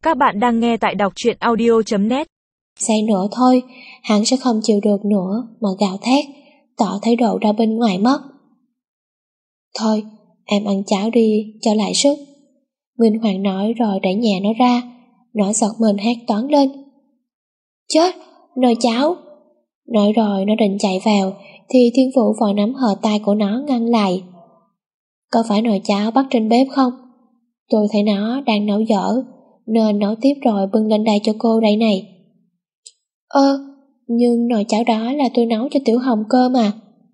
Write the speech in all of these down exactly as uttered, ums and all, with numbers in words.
Các bạn đang nghe tại đọc truyện audio chấm net. Say nữa thôi, hắn sẽ không chịu được nữa mà gào thét, tỏ thái độ ra bên ngoài mất. Thôi, em ăn cháo đi cho lại sức. Minh Hoàng nói rồi đẩy nhẹ nó ra. Nó giật mình hét toáng lên. Chết, nồi cháo. Nói rồi nó định chạy vào thì Thiên Vũ vội nắm hờ tay của nó ngăn lại. Có phải nồi cháo bắt trên bếp không? Tôi thấy nó đang nấu dở nên nấu tiếp rồi bưng lên đây cho cô đây này. Ơ, nhưng nồi cháo đó là tôi nấu cho Tiểu Hồng cơ mà.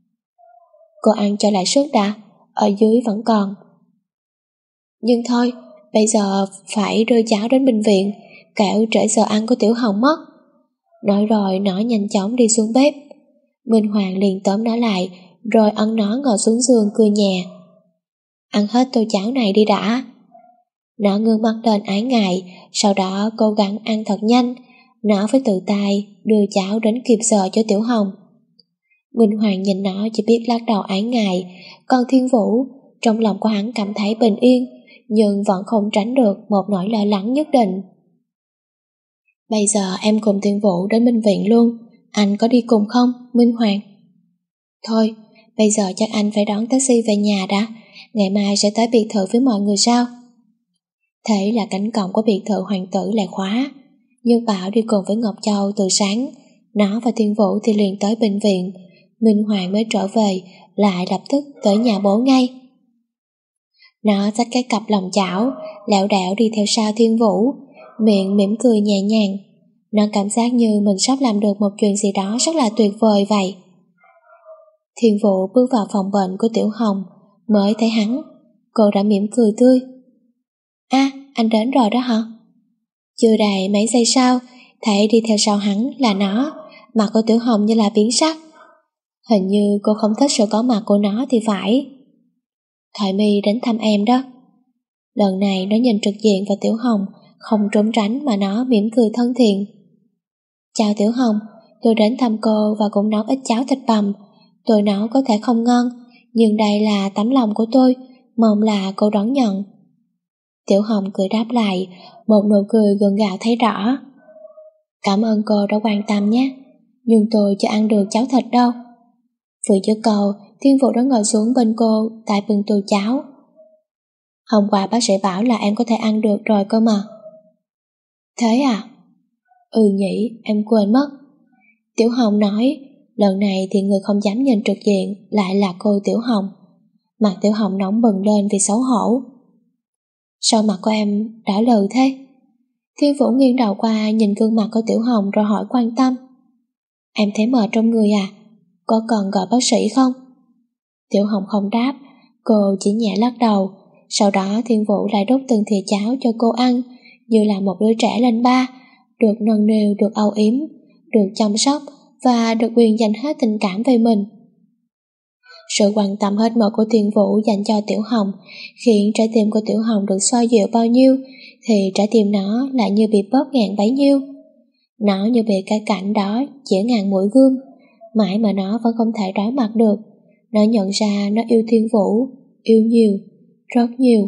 Cô ăn cho lại sức đã, ở dưới vẫn còn. Nhưng thôi, bây giờ phải đưa cháu đến bệnh viện, kẻo trễ giờ ăn của Tiểu Hồng mất. Nói rồi nó nhanh chóng đi xuống bếp. Minh Hoàng liền tóm nó lại, rồi ấn nó ngồi xuống giường cười nhẹ. Ăn hết tô cháo này đi đã. Nó ngước mắt lên ái ngại, sau đó cố gắng ăn thật nhanh. Nó phải tự tay đưa cháo đến kịp giờ cho Tiểu Hồng. Minh Hoàng nhìn nó chỉ biết lắc đầu ái ngại, còn Thiên Vũ trong lòng của hắn cảm thấy bình yên, nhưng vẫn không tránh được một nỗi lo lắng nhất định. Bây giờ em cùng Thiên Vũ đến bệnh viện luôn, anh có đi cùng không, Minh Hoàng? Thôi, bây giờ chắc anh phải đón taxi về nhà đã, ngày mai sẽ tới biệt thự với mọi người sao? Thế là cánh cổng của biệt thự hoàng tử lại khóa. Nhưng Bảo đi cùng với Ngọc Châu từ sáng, nó và Thiên Vũ thì liền tới bệnh viện. Minh Hoàng mới trở về, lại lập tức tới nhà bố ngay. Nó xách cái cặp lòng chảo, lảo đảo đi theo sau Thiên Vũ, miệng mỉm cười nhẹ nhàng. Nó cảm giác như mình sắp làm được một chuyện gì đó rất là tuyệt vời vậy. Thiên Vũ bước vào phòng bệnh của Tiểu Hồng, mới thấy hắn, cô đã mỉm cười tươi. À, anh đến rồi đó hả? Chưa đầy mấy giây sau, thấy đi theo sau hắn là nó, mặt của Tiểu Hồng như là biến sắc. Hình như cô không thích sự có mặt của nó thì phải. Thoại My đến thăm em đó. Lần này nó nhìn trực diện vào Tiểu Hồng, không trốn tránh mà nó mỉm cười thân thiện. Chào Tiểu Hồng, tôi đến thăm cô và cũng nấu ít cháo thịt bằm. Tôi nấu có thể không ngon, nhưng đây là tấm lòng của tôi, mong là cô đón nhận. Tiểu Hồng cười đáp lại, một nụ cười gượng gạo thấy rõ. Cảm ơn cô đã quan tâm nhé, nhưng tôi chưa ăn được cháo thịt đâu. Vừa dứt câu, Thiên Vũ đã ngồi xuống bên cô, tại bưng tô cháo. Hôm qua bác sĩ bảo là em có thể ăn được rồi cơ mà. Thế à? Ừ nhỉ, em quên mất. Tiểu Hồng nói, lần này thì người không dám nhìn trực diện lại là cô Tiểu Hồng. Mặt Tiểu Hồng nóng bừng lên vì xấu hổ. Sao mặt của em đỏ lừ thế? Thiên Vũ nghiêng đầu qua nhìn gương mặt của Tiểu Hồng rồi hỏi quan tâm. Em thấy mệt trong người à? Có cần gọi bác sĩ không? Tiểu Hồng không đáp, cô chỉ nhẹ lắc đầu. Sau đó Thiên Vũ lại đút từng thìa cháo cho cô ăn, như là một đứa trẻ lên ba, được nâng niu, được âu yếm, được chăm sóc và được quyền dành hết tình cảm về mình. Sự quan tâm hết mực của Thiên Vũ dành cho Tiểu Hồng khiến trái tim của Tiểu Hồng được xoa dịu bao nhiêu thì trái tim nó lại như bị bóp nghẹn bấy nhiêu. Nó như bị cái cảnh đó chĩa ngàn mũi gươm, mãi mà nó vẫn không thể đối mặt được. Nó nhận ra nó yêu Thiên Vũ, yêu nhiều, rất nhiều.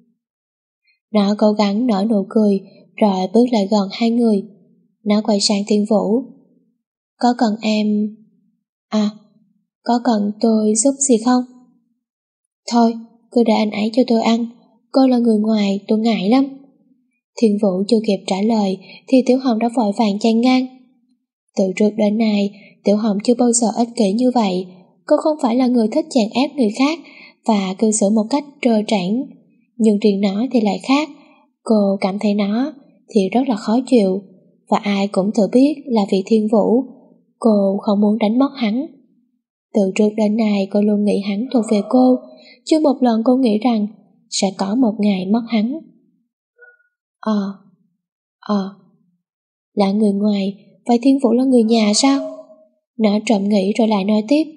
Nó cố gắng nở nụ cười rồi bước lại gần hai người. Nó quay sang Thiên Vũ. Có cần em... À, có cần tôi giúp gì không? Thôi, cứ để anh ấy cho tôi ăn. Cô là người ngoài, tôi ngại lắm. Thiên Vũ chưa kịp trả lời thì Tiểu Hồng đã vội vàng chen ngang. Từ trước đến nay, Tiểu Hồng chưa bao giờ ích kỷ như vậy. Cô không phải là người thích chèn ép người khác và cư xử một cách trơ trẽn. Nhưng riêng nó thì lại khác. Cô cảm thấy nó thì rất là khó chịu. Và ai cũng tự biết là vì Thiên Vũ, cô không muốn đánh mất hắn. Từ trước đến nay cô luôn nghĩ hắn thuộc về cô, chưa một lần cô nghĩ rằng sẽ có một ngày mất hắn. Ờ, ờ, là người ngoài, vậy Thiên Vũ là người nhà sao? Nó trộm nghĩ rồi lại nói tiếp.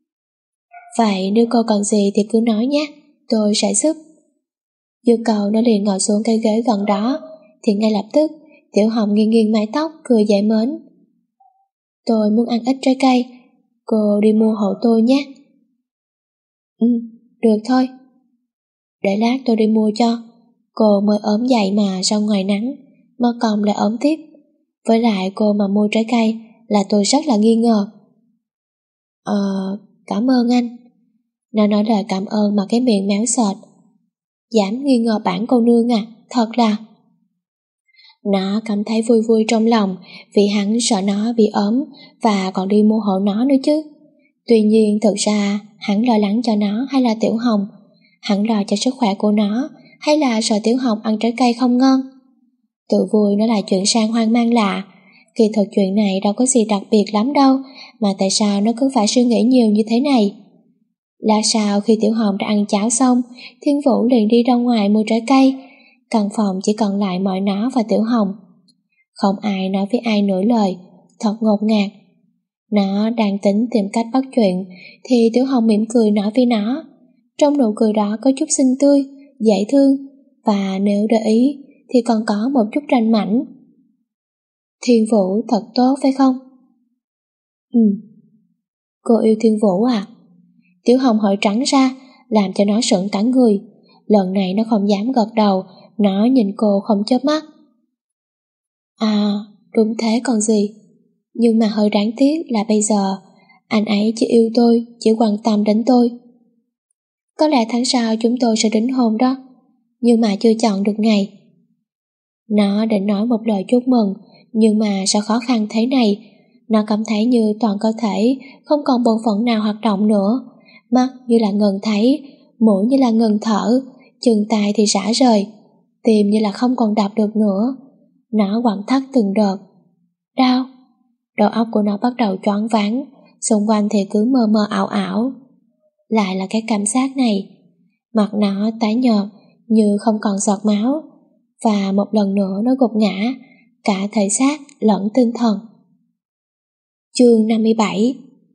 Vậy nếu cô cần gì thì cứ nói nhé, tôi sẽ giúp. Dư cầu nó liền ngồi xuống cái ghế gần đó, thì ngay lập tức Tiểu Hồng nghiêng nghiêng mái tóc cười dễ mến. Tôi muốn ăn ít trái cây, cô đi mua hộ tôi nhé. Ừ, được thôi. Để lát tôi đi mua cho, cô mới ốm dậy mà ra ngoài nắng, mà còn lại ốm tiếp. Với lại cô mà mua trái cây là tôi rất là nghi ngờ. Ờ, cảm ơn anh. Nó nói lời cảm ơn mà cái miệng méo sệt. Dám nghi ngờ bản cô nương à, thật là... Nó cảm thấy vui vui trong lòng vì hắn sợ nó bị ốm và còn đi mua hộ nó nữa chứ. Tuy nhiên thực ra hắn lo lắng cho nó hay là Tiểu Hồng? Hắn lo cho sức khỏe của nó hay là sợ Tiểu Hồng ăn trái cây không ngon? Tự vui nó lại chuyển sang hoang mang lạ. Kỳ thực chuyện này đâu có gì đặc biệt lắm đâu, mà tại sao nó cứ phải suy nghĩ nhiều như thế này? Lát sau khi Tiểu Hồng đã ăn cháo xong, Thiên Vũ liền đi ra ngoài mua trái cây. Căn phòng chỉ còn lại mọi nó và Tiểu Hồng. Không ai nói với ai nửa lời, thật ngột ngạt. Nó đang tính tìm cách bắt chuyện thì Tiểu Hồng mỉm cười nói với nó. Trong nụ cười đó có chút xinh tươi, dễ thương, và nếu để ý thì còn có một chút ranh mảnh. Thiên Vũ thật tốt phải không? Ừ. Cô yêu Thiên Vũ à? Tiểu Hồng hỏi trắng ra, làm cho nó sững cả người. Lần này nó không dám gật đầu, nó nhìn cô không chớp mắt. À, đúng thế còn gì. Nhưng mà hơi đáng tiếc là bây giờ anh ấy chỉ yêu tôi, chỉ quan tâm đến tôi. Có lẽ tháng sau chúng tôi sẽ đính hôn đó, nhưng mà chưa chọn được ngày. Nó định nói một lời chúc mừng, nhưng mà sao khó khăn thế này. Nó cảm thấy như toàn cơ thể không còn bộ phận nào hoạt động nữa. Mắt như là ngừng thấy, mũi như là ngừng thở, chân tay thì rã rời, tim như là không còn đập được nữa. Nó quặn thắt từng đợt. Đau. Đầu óc của nó bắt đầu choáng váng, xung quanh thì cứ mơ mơ ảo ảo. Lại là cái cảm giác này. Mặt nó tái nhợt như không còn giọt máu, và một lần nữa nó gục ngã, cả thể xác lẫn tinh thần. Chương năm mươi bảy.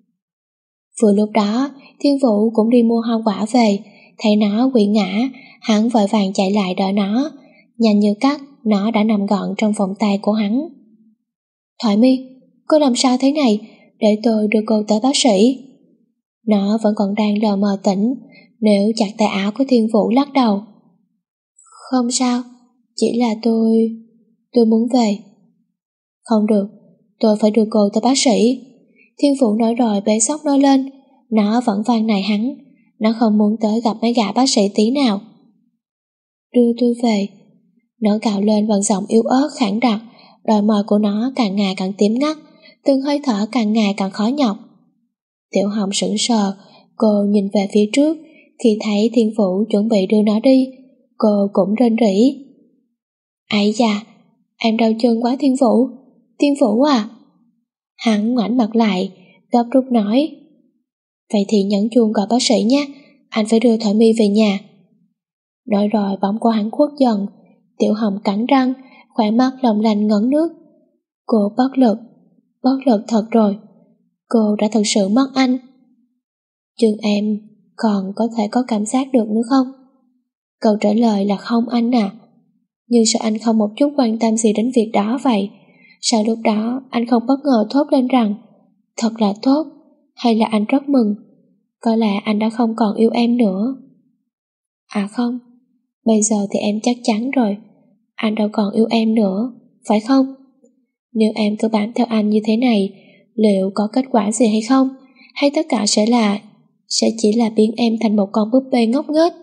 Vừa lúc đó, Thiên Vũ cũng đi mua hoa quả về, thấy nó quỵ ngã, hắn vội vàng chạy lại đỡ nó. Nhanh như cắt, nó đã nằm gọn trong vòng tay của hắn. Thoại Mi, cô làm sao thế này? Để tôi đưa cô tới bác sĩ. Nó vẫn còn đang lờ mờ tỉnh, nếu chặt tay áo của Thiên Vũ lắc đầu. Không sao, chỉ là tôi... tôi muốn về. Không được, tôi phải đưa cô tới bác sĩ. Thiên Vũ nói rồi bế xốc nó lên. Nó vẫn van nài hắn. Nó không muốn tới gặp mấy gã bác sĩ tí nào. Đưa tôi về. Nó gào lên bằng giọng yếu ớt khản đặc. Đôi môi của nó càng ngày càng tím ngắt, từng hơi thở càng ngày càng khó nhọc. Tiểu Hồng sững sờ. Cô nhìn về phía trước. Khi thấy Thiên Vũ chuẩn bị đưa nó đi, cô cũng rên rỉ. Ây da, em đau chân quá Thiên Vũ. Thiên Vũ à? Hắn ngoảnh mặt lại, gấp rút nói. Vậy thì nhấn chuông gọi bác sĩ nhé, anh phải đưa Thoại Mi về nhà. Nói rồi bóng của hắn khuất dần. Tiểu Hồng cắn răng, khỏe mắt lồng lành ngấn nước. Cô bất lực, bất lực thật rồi. Cô đã thật sự mất anh. Chân em còn có thể có cảm giác được nữa không? Câu trả lời là không anh à. Nhưng sao anh không một chút quan tâm gì đến việc đó vậy? Sao lúc đó anh không bất ngờ thốt lên rằng thật là tốt, hay là anh rất mừng? Có lẽ anh đã không còn yêu em nữa. À không, bây giờ thì em chắc chắn rồi. Anh đâu còn yêu em nữa, phải không? Nếu em cứ bám theo anh như thế này, liệu có kết quả gì hay không? Hay tất cả sẽ là Sẽ chỉ là biến em thành một con búp bê ngốc nghếch?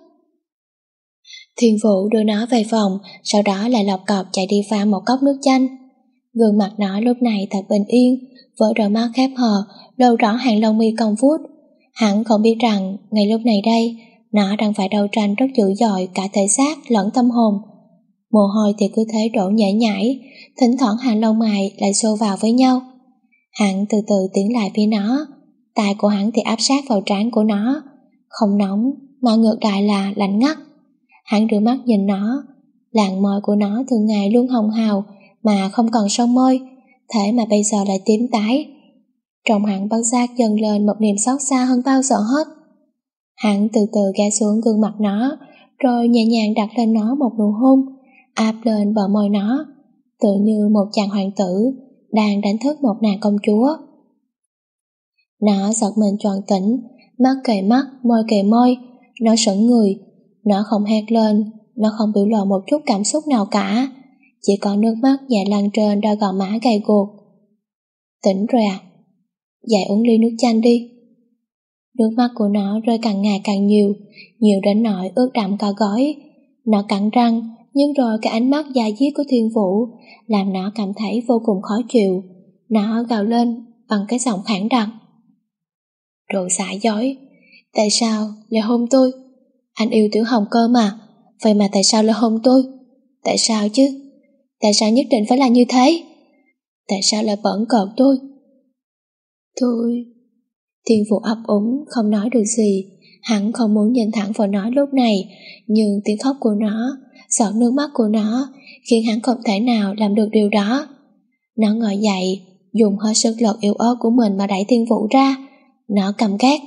Thiên Vũ đưa nó về phòng, sau đó lại lọc cọc chạy đi pha một cốc nước chanh. Gương mặt nó lúc này thật bình yên, với đôi mắt khép hờ, lộ rõ hàng lông mi cong vút. Hắn không biết rằng ngay lúc này đây, nó đang phải đấu tranh rất dữ dội cả thể xác lẫn tâm hồn. Mồ hôi thì cứ thế đổ nhễ nhãi, thỉnh thoảng hàng lông mày lại xô vào với nhau. Hắn từ từ tiến lại phía nó, tay của hắn thì áp sát vào trán của nó, không nóng mà ngược lại là lạnh ngắt. Hắn đưa mắt nhìn nó, làn môi của nó thường ngày luôn hồng hào mà không còn son môi, thế mà bây giờ lại tím tái. Trong hắn bất giác dâng lên một niềm xót xa hơn bao giờ hết. Hắn từ từ ghé xuống gương mặt nó, rồi nhẹ nhàng đặt lên nó một nụ hôn, áp lên bờ môi nó, tựa như một chàng hoàng tử đang đánh thức một nàng công chúa. Nó giật mình choàng tỉnh, mắt kề mắt, môi kề môi. Nó sững người. Nó không hét lên, nó không biểu lộ một chút cảm xúc nào cả, chỉ có nước mắt nhẹ lăn trên đôi gò má gầy guộc. Tỉnh rồi à? Dậy uống ly nước chanh đi. Nước mắt của nó rơi càng ngày càng nhiều, nhiều đến nỗi ướt đẫm cả gối. Nó cắn răng, nhưng rồi cái ánh mắt da diết của Thiên Vũ làm nó cảm thấy vô cùng khó chịu. Nó gào lên bằng cái giọng khản đặc. Đồ giả dối, tại sao lại hôn tôi? Anh yêu Tiểu Hồng cơ mà, vậy mà tại sao lại hôn tôi? Tại sao chứ? Tại sao nhất định phải là như thế? Tại sao lại bỡn cợt tôi? Tôi... Thiên Vũ ấp úng không nói được gì. Hắn không muốn nhìn thẳng vào nó lúc này, nhưng tiếng khóc của nó, giọt nước mắt của nó khiến hắn không thể nào làm được điều đó. Nó ngồi dậy, dùng hết sức lực yếu ớt của mình mà đẩy Thiên Vũ ra. Nó căm ghét.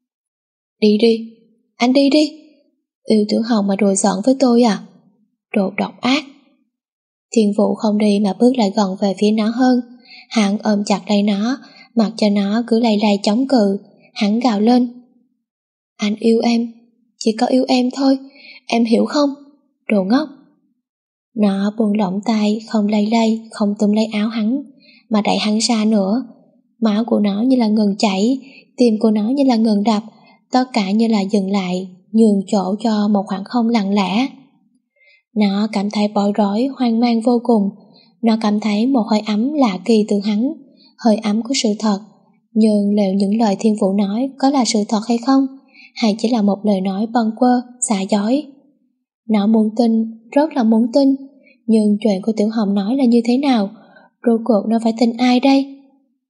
Đi đi, anh đi đi. Yêu Tiểu Hồng mà đùa giỡn với tôi à? Đồ độc ác. Thiên Vũ không đi mà bước lại gần về phía nó hơn. Hắn ôm chặt lấy nó, mặc cho nó cứ lay lay chống cự. Hắn gào lên. Anh yêu em, chỉ có yêu em thôi, em hiểu không? Đồ ngốc. Nó buông lỏng tay, không lay lay, không túm lấy áo hắn, mà đẩy hắn ra nữa. Máu của nó như là ngừng chảy, tim của nó như là ngừng đập, tất cả như là dừng lại, nhường chỗ cho một khoảng không lặng lẽ. Nó cảm thấy bối rối, hoang mang vô cùng. Nó cảm thấy một hơi ấm lạ kỳ từ hắn, hơi ấm của sự thật. Nhưng liệu những lời Thiên Vũ nói có là sự thật hay không? Hay chỉ là một lời nói bâng quơ, giả dối? Nó muốn tin, rất là muốn tin. Nhưng chuyện của Tiểu Hồng nói là như thế nào? Rốt cuộc nó phải tin ai đây?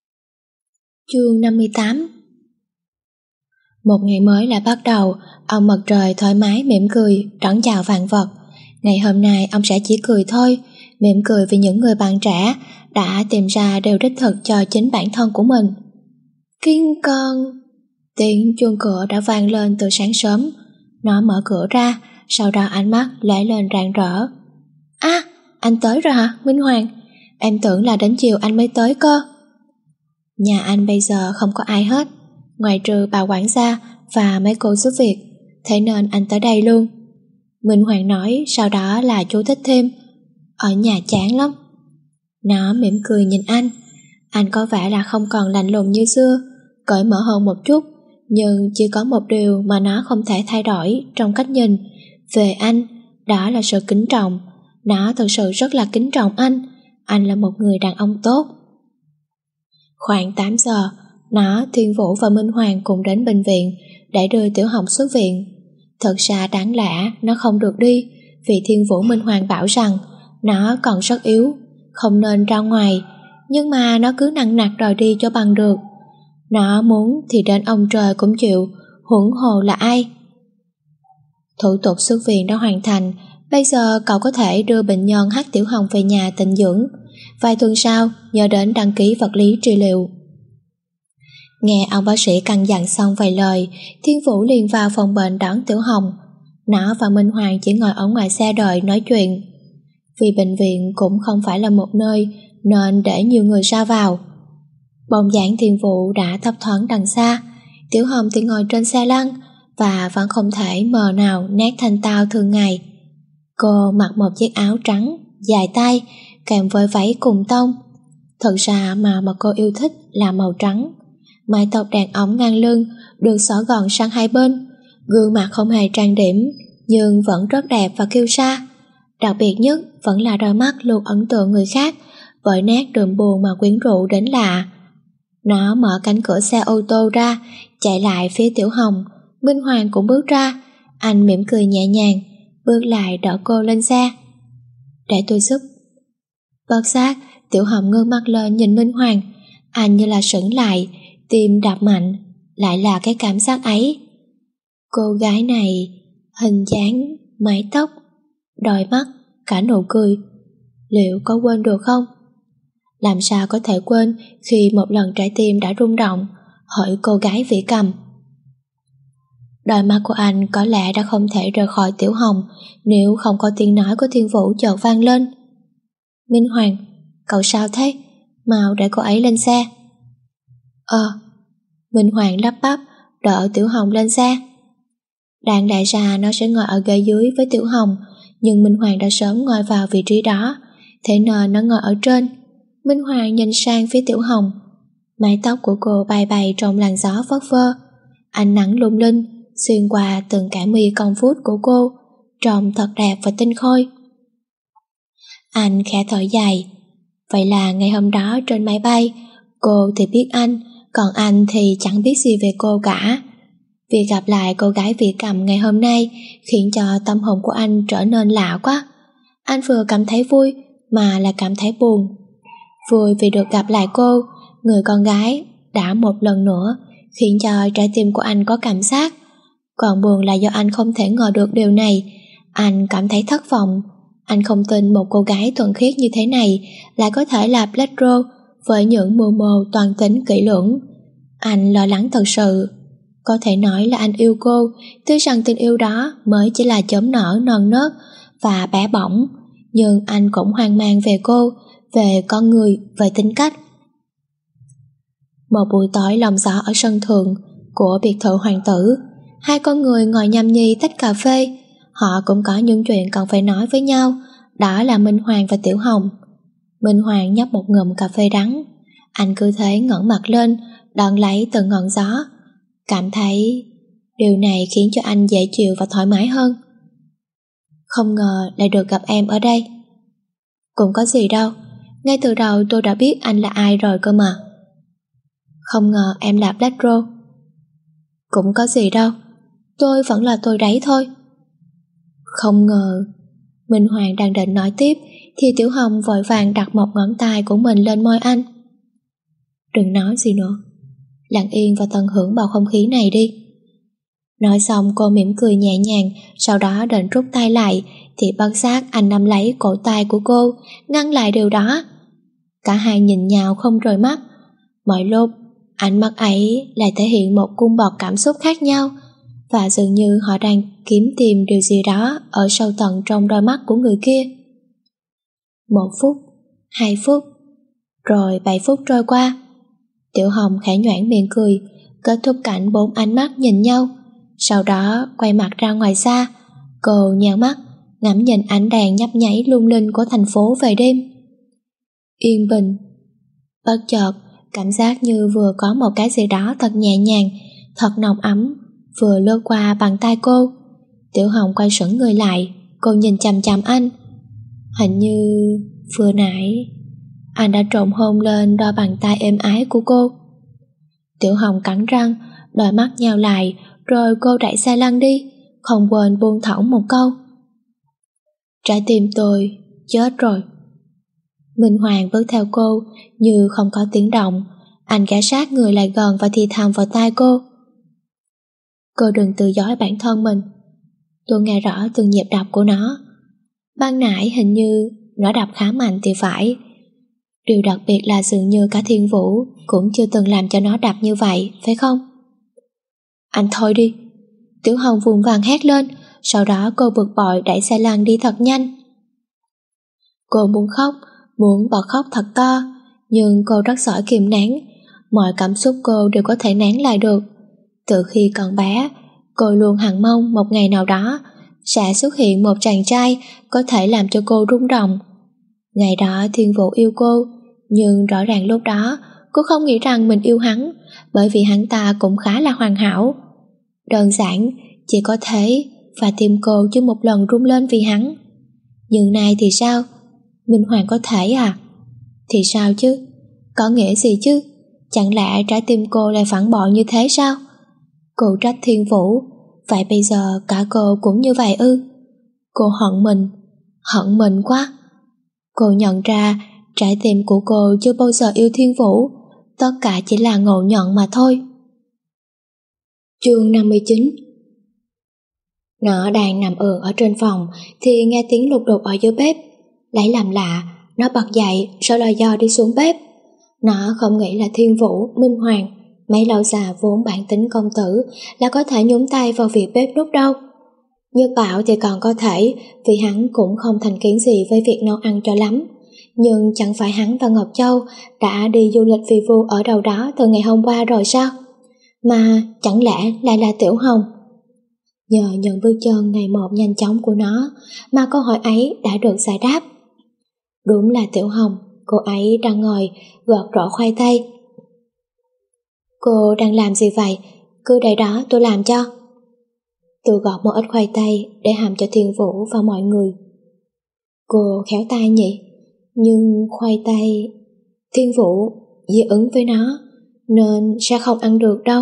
Chương năm mươi tám. Một ngày mới lại bắt đầu. Ông mặt trời thoải mái mỉm cười, đón chào vạn vật. Ngày hôm nay ông sẽ chỉ cười thôi, mỉm cười vì những người bạn trẻ đã tìm ra điều đích thực cho chính bản thân của mình. Kiên con. Tiếng chuông cửa đã vang lên từ sáng sớm. Nó mở cửa ra, sau đó ánh mắt lóe lên rạng rỡ. À, anh tới rồi hả, Minh Hoàng? Em tưởng là đến chiều anh mới tới cơ. Nhà anh bây giờ không có ai hết, ngoài trừ bà quản gia và mấy cô giúp việc, thế nên anh tới đây luôn. Minh Hoàng nói, sau đó là chú thích thêm. Ở nhà chán lắm. Nó mỉm cười nhìn anh. Anh có vẻ là không còn lạnh lùng như xưa, cởi mở hơn một chút, nhưng chỉ có một điều mà nó không thể thay đổi trong cách nhìn về anh, đó là sự kính trọng. Nó thực sự rất là kính trọng anh. Anh là một người đàn ông tốt. Khoảng tám giờ, nó, Thiên Vũ và Minh Hoàng cùng đến bệnh viện để đưa Tiểu Hồng xuất viện. Thật ra đáng lẽ nó không được đi, vì Thiên Vũ Minh Hoàng bảo rằng nó còn rất yếu, không nên ra ngoài, nhưng mà nó cứ nặng nặc đòi đi cho bằng được. Nó muốn thì đến ông trời cũng chịu, huống hồ là ai. Thủ tục xuất viện đã hoàn thành, bây giờ cậu có thể đưa bệnh nhân Hắc Tiểu Hồng về nhà tịnh dưỡng. Vài tuần sau, nhớ đến đăng ký vật lý trị liệu. Nghe ông bác sĩ căn dặn xong vài lời, Thiên Vũ liền vào phòng bệnh đón Tiểu Hồng. Nó và Minh Hoàng chỉ ngồi ở ngoài xe đợi nói chuyện. Vì bệnh viện cũng không phải là một nơi nên để nhiều người ra vào. Bóng dáng Thiên Vũ đã thấp thoáng đằng xa, Tiểu Hồng thì ngồi trên xe lăn và vẫn không thể mờ nào nét thanh tao thường ngày. Cô mặc một chiếc áo trắng dài tay kèm với váy cùng tông. Thật ra màu mà cô yêu thích là màu trắng. Mái tóc đàn ống ngang lưng được xõa gọn sang hai bên, gương mặt không hề trang điểm nhưng vẫn rất đẹp và kiêu sa. Đặc biệt nhất vẫn là đôi mắt luôn ấn tượng người khác bởi nét đượm buồn mà quyến rũ đến lạ. Nó mở cánh cửa xe ô tô ra, chạy lại phía Tiểu Hồng. Minh Hoàng cũng bước ra. Anh mỉm cười nhẹ nhàng, bước lại đỡ cô lên xe. Để tôi giúp. Bất giác, Tiểu Hồng ngước mắt lên nhìn Minh Hoàng. Anh như là sững lại, tim đập mạnh. Lại là cái cảm giác ấy. Cô gái này, hình dáng, mái tóc, đôi mắt, cả nụ cười, liệu có quên được không? Làm sao có thể quên khi một lần trái tim đã rung động, hỏi cô gái vĩ cầm. Đôi mắt của anh có lẽ đã không thể rời khỏi Tiểu Hồng nếu không có tiếng nói của Thiên Vũ chợt vang lên. Minh Hoàng, cậu sao thế? Mau để cô ấy lên xe. Ờ. Minh Hoàng lắp bắp đỡ Tiểu Hồng lên xe. Đáng lẽ ra nó sẽ ngồi ở ghế dưới với Tiểu Hồng, nhưng Minh Hoàng đã sớm ngồi vào vị trí đó. thế nên nó ngồi ở trên. Minh Hoàng nhìn sang phía Tiểu Hồng. Mái tóc của cô bay bay trong làn gió phất phơ, ánh nắng lung linh xuyên qua từng cái mi cong phút của cô, trông thật đẹp và tinh khôi. Anh khẽ thở dài. Vậy là ngày hôm đó trên máy bay, cô thì biết anh, còn anh thì chẳng biết gì về cô cả. Việc gặp lại cô gái Vĩ Cầm ngày hôm nay khiến cho tâm hồn của anh trở nên lạ quá. Anh vừa cảm thấy vui mà là cảm thấy buồn. Vui vì được gặp lại cô, người con gái đã một lần nữa khiến cho trái tim của anh có cảm giác. Còn buồn là do anh không thể ngờ được điều này. Anh cảm thấy thất vọng. Anh không tin một cô gái thuần khiết như thế này lại có thể là Black Rose với những mưu mô toan tính kỹ lưỡng. Anh lo lắng thật sự. Có thể nói là anh yêu cô, tuy rằng tình yêu đó mới chỉ là chớm nở non nớt và bé bỏng, nhưng anh cũng hoang mang về cô, về con người, về tính cách. Một buổi tối lòng gió ở sân thượng của biệt thự hoàng tử, hai con người ngồi nhâm nhi tách cà phê. Họ cũng có những chuyện cần phải nói với nhau, đó là Minh Hoàng và Tiểu Hồng. Minh Hoàng nhấp một ngụm cà phê đắng. Anh cứ thế ngẩng mặt lên, đón lấy từng ngọn gió, cảm thấy điều này khiến cho anh dễ chịu và thoải mái hơn. Không ngờ lại được gặp em ở đây. Cũng có gì đâu, ngay từ đầu tôi đã biết anh là ai rồi cơ mà. Không ngờ em là Black Rose. Cũng có gì đâu, tôi vẫn là tôi đấy thôi. Không ngờ. Minh Hoàng đang định nói tiếp thì Tiểu Hồng vội vàng đặt một ngón tay của mình lên môi anh. Đừng nói gì nữa, lặng yên và tận hưởng bầu không khí này đi. Nói xong cô mỉm cười nhẹ nhàng, sau đó định rút tay lại thì bất giác anh nắm lấy cổ tay của cô, ngăn lại điều đó. Cả hai nhìn nhau không rời mắt. Mọi lúc ánh mắt ấy lại thể hiện một cung bậc cảm xúc khác nhau, và dường như họ đang kiếm tìm điều gì đó ở sâu tận trong đôi mắt của người kia. Một phút, hai phút, rồi bảy phút trôi qua. Tiểu Hồng khẽ nhoẻn miệng cười, kết thúc cảnh bốn ánh mắt nhìn nhau. Sau đó quay mặt ra ngoài xa, cô nheo mắt, ngắm nhìn ánh đèn nhấp nháy lung linh của thành phố về đêm. Yên bình. Bất chợt, cảm giác như vừa có một cái gì đó thật nhẹ nhàng, thật nồng ấm vừa lướt qua bàn tay cô. Tiểu Hồng quay sững người lại, cô nhìn chằm chằm anh. Hình như vừa nãy anh đã trộm hôn lên đôi bàn tay êm ái của cô. Tiểu Hồng cắn răng, đôi mắt nheo lại, rồi cô đẩy xe lăn đi, không quên buông thõng một câu. Trái tim tôi chết rồi. Minh Hoàng bước theo cô như không có tiếng động. Anh ghé sát người lại gần và thì thầm vào tai cô. Cô đừng tự dối bản thân mình. Tôi nghe rõ từng nhịp đập của nó. Ban nãy hình như nó đập khá mạnh thì phải. Điều đặc biệt là dường như cả Thiên Vũ cũng chưa từng làm cho nó đập như vậy, phải không? Anh thôi đi. Tiểu Hồng vùng vàng hét lên, sau đó cô bực bội đẩy xe lăn đi thật nhanh. Cô muốn khóc, muốn bật khóc thật to, nhưng cô rất giỏi kìm nén. Mọi cảm xúc cô đều có thể nén lại được. Từ khi còn bé, cô luôn hằng mong một ngày nào đó sẽ xuất hiện một chàng trai có thể làm cho cô rung động. Ngày đó Thiên Vũ yêu cô, nhưng rõ ràng lúc đó cô không nghĩ rằng mình yêu hắn, bởi vì hắn ta cũng khá là hoàn hảo. Đơn giản, chỉ có thế và tim cô chưa một lần rung lên vì hắn. Nhưng nay thì sao? Minh Hoàng có thể à? Thì sao chứ? Có nghĩa gì chứ? Chẳng lẽ trái tim cô lại phản bội như thế sao? Cô trách Thiên Vũ, vậy bây giờ cả cô cũng như vậy ư? Cô hận mình, hận mình quá. Cô nhận ra trái tim của cô chưa bao giờ yêu Thiên Vũ, tất cả chỉ là ngộ nhận mà thôi. Chương năm mươi chín. Nó đang nằm ườn ở trên phòng thì nghe tiếng lục đục ở dưới bếp. Lấy làm lạ, nó bật dậy sau lời do đi xuống bếp. Nó không nghĩ là Thiên Vũ, Minh Hoàng, mấy lão già vốn bản tính công tử là có thể nhúng tay vào việc bếp núc đâu. Như Bảo thì còn có thể, vì hắn cũng không thành kiến gì với việc nấu ăn cho lắm. Nhưng chẳng phải hắn và Ngọc Châu đã đi du lịch vi vu ở đâu đó từ ngày hôm qua rồi sao? Mà chẳng lẽ lại là Tiểu Hồng? Nhờ những bước chân ngày một nhanh chóng của nó mà câu hỏi ấy đã được giải đáp. Đúng là Tiểu Hồng, cô ấy đang ngồi gọt rổ khoai tây. Cô đang làm gì vậy? Cứ để đó tôi làm cho. Tôi gọt một ít khoai tây để hầm cho Thiên Vũ và mọi người. Cô khéo tay nhỉ? Nhưng khoai tây... Thiên Vũ dị ứng với nó, nên sẽ không ăn được đâu.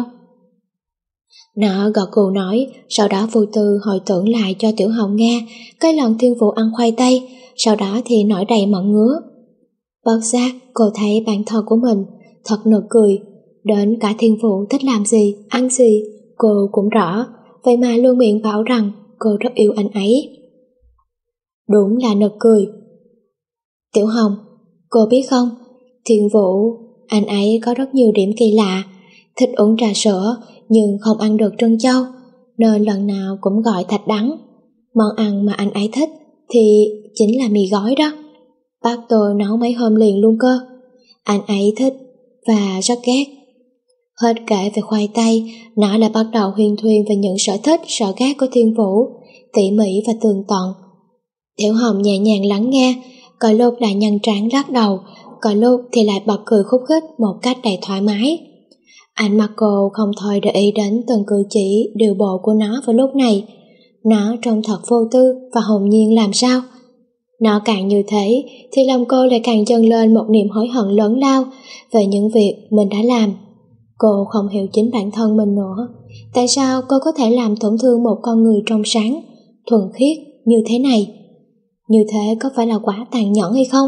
Nó gật gù nói, sau đó vô tư hồi tưởng lại cho Tiểu Hồng nghe cái lần Thiên Vũ ăn khoai tây, sau đó thì nổi đầy mẩn ngứa. Bất giác cô thấy bản thân của mình thật nực cười, đến cả Thiên Vũ thích làm gì, ăn gì, cô cũng rõ, vậy mà luôn miệng bảo rằng cô rất yêu anh ấy. Đúng là nực cười. Tiểu Hồng, cô biết không, Thiên Vũ, anh ấy có rất nhiều điểm kỳ lạ, thích uống trà sữa nhưng không ăn được trân châu, nên lần nào cũng gọi thạch đắng. Món ăn mà anh ấy thích thì chính là mì gói đó. Bác tôi nấu mấy hôm liền luôn cơ. Anh ấy thích và rất ghét. Hết kể về khoai tây, nó lại bắt đầu huyên thuyên về những sở thích, sở ghét của Thiên Vũ, tỉ mỉ và tường tận. Tiểu Hồng nhẹ nhàng lắng nghe, có lúc lại nhăn trán lắc đầu, có lúc thì lại bật cười khúc khích một cách đầy thoải mái. Ánh mắt cô không thôi để ý đến từng cử chỉ, điều bộ của nó vào lúc này. Nó trông thật vô tư và hồn nhiên làm sao. Nó càng như thế thì lòng cô lại càng dâng lên một niềm hối hận lớn lao về những việc mình đã làm. Cô không hiểu chính bản thân mình nữa. Tại sao cô có thể làm tổn thương một con người trong sáng, thuần khiết như thế này? Như thế có phải là quá tàn nhẫn hay không?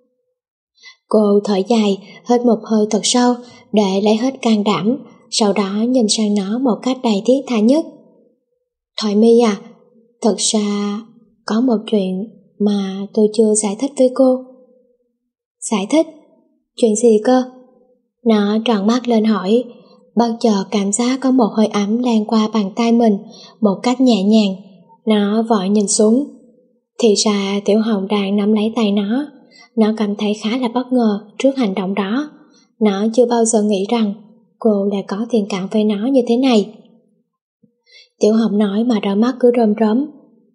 Cô thở dài, hít một hơi thật sâu để lấy hết can đảm, sau đó nhìn sang nó một cách đầy thiết tha nhất. Thoại My à, thật ra có một chuyện mà tôi chưa giải thích với cô. Giải thích? Chuyện gì cơ? Nó tròn mắt lên hỏi, bất chợt cảm giác có một hơi ấm lan qua bàn tay mình một cách nhẹ nhàng. Nó vội nhìn xuống. Thì ra Tiểu Hồng đang nắm lấy tay nó. Nó cảm thấy khá là bất ngờ trước hành động đó. Nó chưa bao giờ nghĩ rằng cô lại có tình cảm với nó như thế này. Tiểu Hồng nói mà đôi mắt cứ rơm rớm.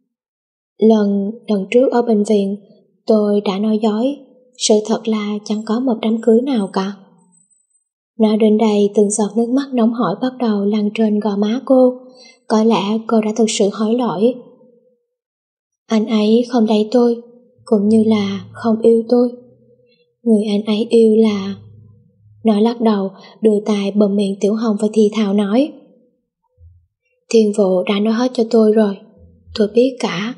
Lần, lần trước ở bệnh viện, tôi đã nói dối. Sự thật là chẳng có một đám cưới nào cả. Nói đến đây, từng giọt nước mắt nóng hổi bắt đầu lăn trên gò má cô. Có lẽ cô đã thực sự hối lỗi. Anh ấy không lấy tôi, cũng như là không yêu tôi. Người anh ấy yêu là... Nó lắc đầu, đưa tay bầm miệng Tiểu Hồng và thì thào nói. Thiên Vũ đã nói hết cho tôi rồi, tôi biết cả.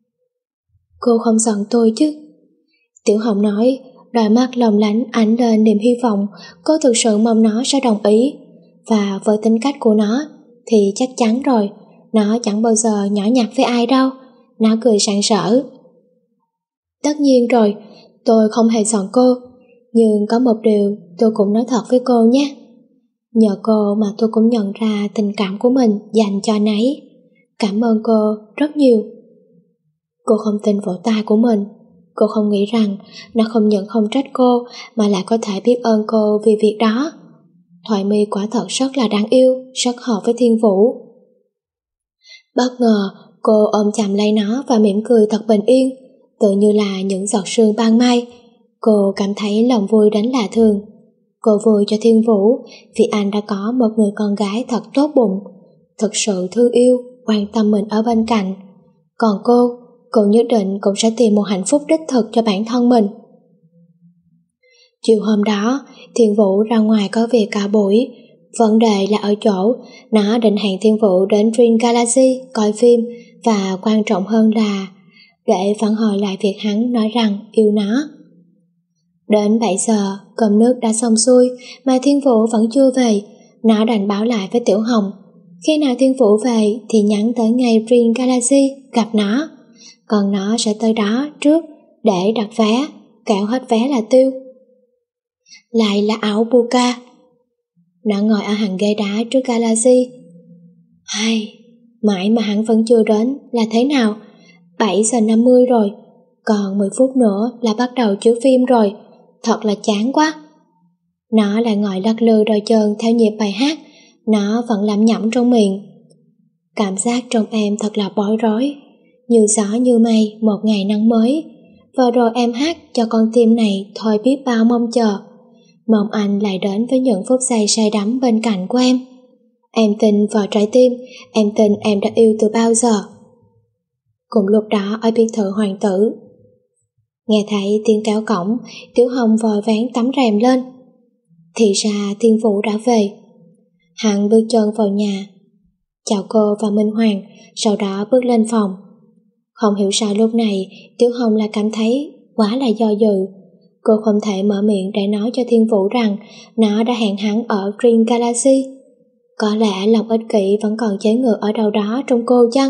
Cô không giận tôi chứ? Tiểu Hồng nói, đôi mắt lồng lánh ánh lên niềm hy vọng cô thực sự mong nó sẽ đồng ý. Và với tính cách của nó thì chắc chắn rồi, nó chẳng bao giờ nhỏ nhặt với ai đâu. Nó cười sảng sỡ. Tất nhiên rồi, tôi không hề giận cô, nhưng có một điều tôi cũng nói thật với cô nhé. Nhờ cô mà tôi cũng nhận ra tình cảm của mình dành cho anh ấy. Cảm ơn cô rất nhiều. Cô không tin vào tai của mình. Cô không nghĩ rằng nó không những không trách cô mà lại có thể biết ơn cô vì việc đó. Thoại My quả thật rất là đáng yêu, rất hợp với Thiên Vũ. Bất ngờ cô ôm chầm lấy nó và mỉm cười thật bình yên, tự như là những giọt sương ban mai. Cô cảm thấy lòng vui đến lạ thường. Cô vui cho Thiên Vũ vì anh đã có một người con gái thật tốt bụng, thực sự thương yêu, quan tâm mình ở bên cạnh. Còn cô, cô nhất định cũng sẽ tìm một hạnh phúc đích thực cho bản thân mình. Chiều hôm đó, Thiên Vũ ra ngoài có việc cả buổi. Vấn đề là ở chỗ nó định hẹn Thiên Vũ đến Dream Galaxy coi phim, và quan trọng hơn là để phản hồi lại việc hắn nói rằng yêu nó. Đến bảy giờ, cơm nước đã xong xuôi mà Thiên Vũ vẫn chưa về. Nó đành báo lại với Tiểu Hồng. Khi nào Thiên Vũ về thì nhắn tới ngay Dream Galaxy gặp nó. Còn nó sẽ tới đó trước để đặt vé, kẻo hết vé là tiêu. Lại là ảo Puka. Nó ngồi ở hàng ghế đá trước Galaxy. Hay, mãi mà hắn vẫn chưa đến là thế nào? bảy giờ năm mươi rồi, còn mười phút nữa là bắt đầu chiếu phim rồi, thật là chán quá. Nó lại ngồi lắc lư đôi chân theo nhịp bài hát, nó vẫn lẩm nhẩm trong miệng. Cảm giác trong em thật là bối rối, như gió như mây một ngày nắng mới. Vừa rồi em hát cho con tim này thôi biết bao mong chờ. Mong anh lại đến với những phút giây say đắm bên cạnh của em. Em tin vào trái tim, em tin em đã yêu từ bao giờ. Cùng lúc đó ở biệt thự hoàng tử, nghe thấy tiếng kéo cổng, Tiểu Hồng vội vén tấm rèm lên. Thì ra Thiên Vũ đã về. Hắn bước chân vào nhà, chào cô và Minh Hoàng, sau đó bước lên phòng. Không hiểu sao lúc này Tiểu Hồng lại cảm thấy quá là do dự. Cô không thể mở miệng để nói cho Thiên Vũ rằng nó đã hẹn hắn ở Dream Galaxy. Có lẽ lòng ích kỷ vẫn còn chế ngự ở đâu đó trong cô chăng?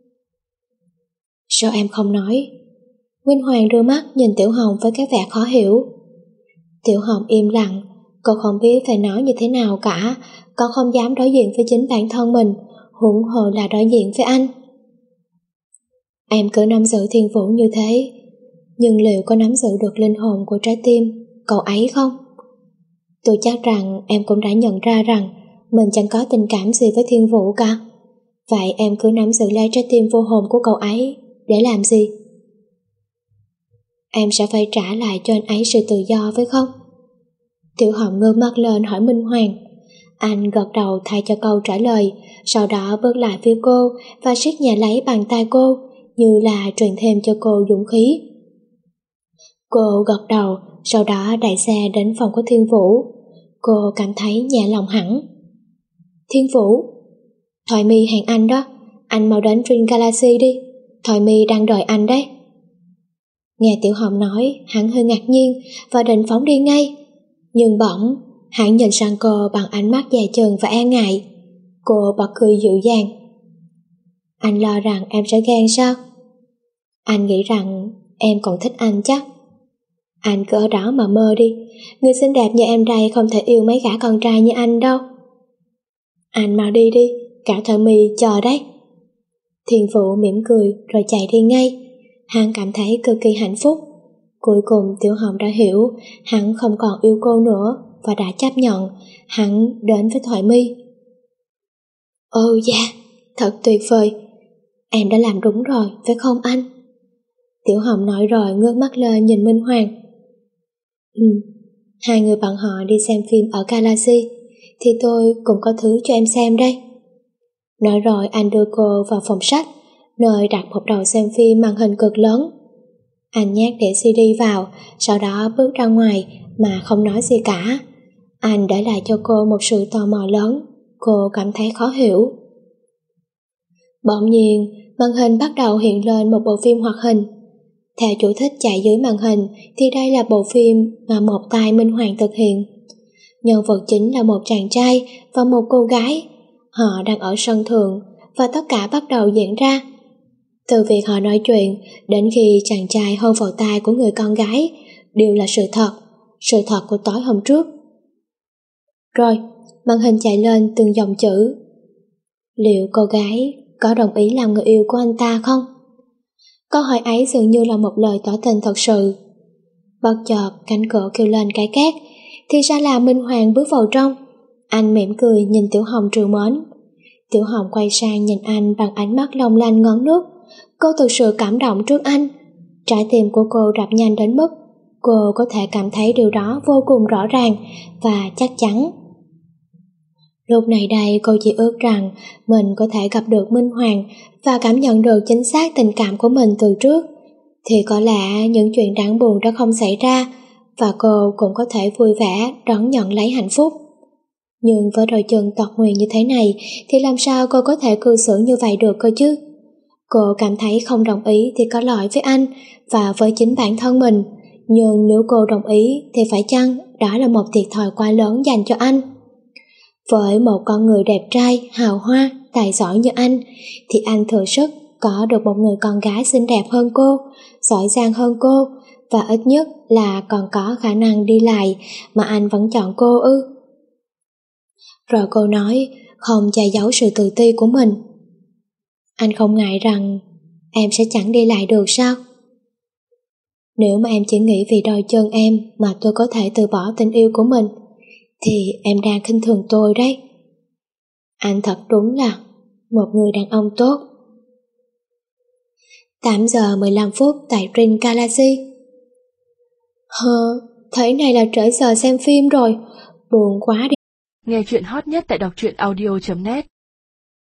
Sao em không nói? Minh Hoàng đưa mắt nhìn Tiểu Hồng với cái vẻ khó hiểu. Tiểu Hồng im lặng, cô không biết phải nói như thế nào cả, cô không dám đối diện với chính bản thân mình, huống hồ là đối diện với anh. Em cứ nắm giữ Thiên Vũ như thế, nhưng liệu có nắm giữ được linh hồn của trái tim cậu ấy không? Tôi chắc rằng em cũng đã nhận ra rằng mình chẳng có tình cảm gì với Thiên Vũ cả. Vậy em cứ nắm giữ lấy trái tim vô hồn của cậu ấy để làm gì? Em sẽ phải trả lại cho anh ấy sự tự do phải không? Tiểu Hồng ngước mắt lên hỏi Minh Hoàng. Anh gật đầu thay cho câu trả lời, sau đó bước lại phía cô và siết nhẹ lấy bàn tay cô, như là truyền thêm cho cô dũng khí. Cô gật đầu, sau đó đẩy xe đến phòng của Thiên Vũ. Cô cảm thấy nhẹ lòng hẳn. Thiên Vũ, Thoại My hẹn anh đó, anh mau đến Dream Galaxy đi, Thoại My đang đợi anh đấy. Nghe Tiểu Hồng nói, hắn hơi ngạc nhiên và định phóng đi ngay. Nhưng bỗng, hắn nhìn sang cô bằng ánh mắt dè chừng và e ngại. Cô bật cười dịu dàng. Anh lo rằng em sẽ ghen sao? Anh nghĩ rằng em còn thích anh chắc. Anh cứ ở đó mà mơ đi, người xinh đẹp như em đây không thể yêu mấy gã con trai như anh đâu. Anh mau đi đi, cả Thoại My chờ đấy. Thiên Vũ mỉm cười rồi chạy đi ngay. Hắn cảm thấy cực kỳ hạnh phúc. Cuối cùng Tiểu Hồng đã hiểu hắn không còn yêu cô nữa và đã chấp nhận hắn đến với Thoại My. Ồ dạ, thật tuyệt vời. Em đã làm đúng rồi, phải không anh? Tiểu Hồng nói rồi ngước mắt lên nhìn Minh Hoàng. Ừ, hai người bạn họ đi xem phim ở Galaxy, thì tôi cũng có thứ cho em xem đây. Nói rồi anh đưa cô vào phòng sách, nơi đặt một đầu xem phim màn hình cực lớn. Anh nhét đĩa xê đê vào, sau đó bước ra ngoài mà không nói gì cả. Anh để lại cho cô một sự tò mò lớn, cô cảm thấy khó hiểu. Bỗng nhiên, màn hình bắt đầu hiện lên một bộ phim hoạt hình. Theo chủ thích chạy dưới màn hình thì đây là bộ phim mà một tay Minh Hoàng thực hiện. Nhân vật chính là một chàng trai và một cô gái. Họ đang ở sân thượng và tất cả bắt đầu diễn ra. Từ việc họ nói chuyện đến khi chàng trai hôn vào tai của người con gái đều là sự thật, sự thật của tối hôm trước. Rồi, màn hình chạy lên từng dòng chữ. Liệu cô gái có đồng ý làm người yêu của anh ta không? Câu hỏi ấy dường như là một lời tỏ tình thật sự. Bất chợt cánh cửa kêu lên cái két, thì ra là Minh Hoàng bước vào trong. Anh mỉm cười nhìn Tiểu Hồng trìu mến. Tiểu Hồng quay sang nhìn anh bằng ánh mắt long lanh ngấn nước. Cô thực sự cảm động trước anh. Trái tim của cô đập nhanh đến mức cô có thể cảm thấy điều đó vô cùng rõ ràng và chắc chắn. Lúc này đây cô chỉ ước rằng mình có thể gặp được Minh Hoàng và cảm nhận được chính xác tình cảm của mình từ trước, thì có lẽ những chuyện đáng buồn đã không xảy ra và cô cũng có thể vui vẻ đón nhận lấy hạnh phúc. Nhưng với đôi chân tật nguyền như thế này thì làm sao cô có thể cư xử như vậy được cơ chứ? Cô cảm thấy không đồng ý thì có lỗi với anh và với chính bản thân mình, nhưng nếu cô đồng ý thì phải chăng đó là một thiệt thòi quá lớn dành cho anh? Với một con người đẹp trai, hào hoa, tài giỏi như anh thì anh thừa sức có được một người con gái xinh đẹp hơn cô, giỏi giang hơn cô và ít nhất là còn có khả năng đi lại mà anh vẫn chọn cô ư? Rồi cô nói, không che giấu sự tự ti của mình. Anh không ngại rằng em sẽ chẳng đi lại được sao? Nếu mà em chỉ nghĩ vì đôi chân em mà tôi có thể từ bỏ tình yêu của mình, thì em đang khinh thường tôi đấy. Anh thật đúng là một người đàn ông tốt. tám giờ mười lăm phút tại Dream Galaxy. Hờ, thế này là trễ giờ xem phim rồi, buồn quá đi. Nghe chuyện hot nhất tại đọc truyện audio chấm net.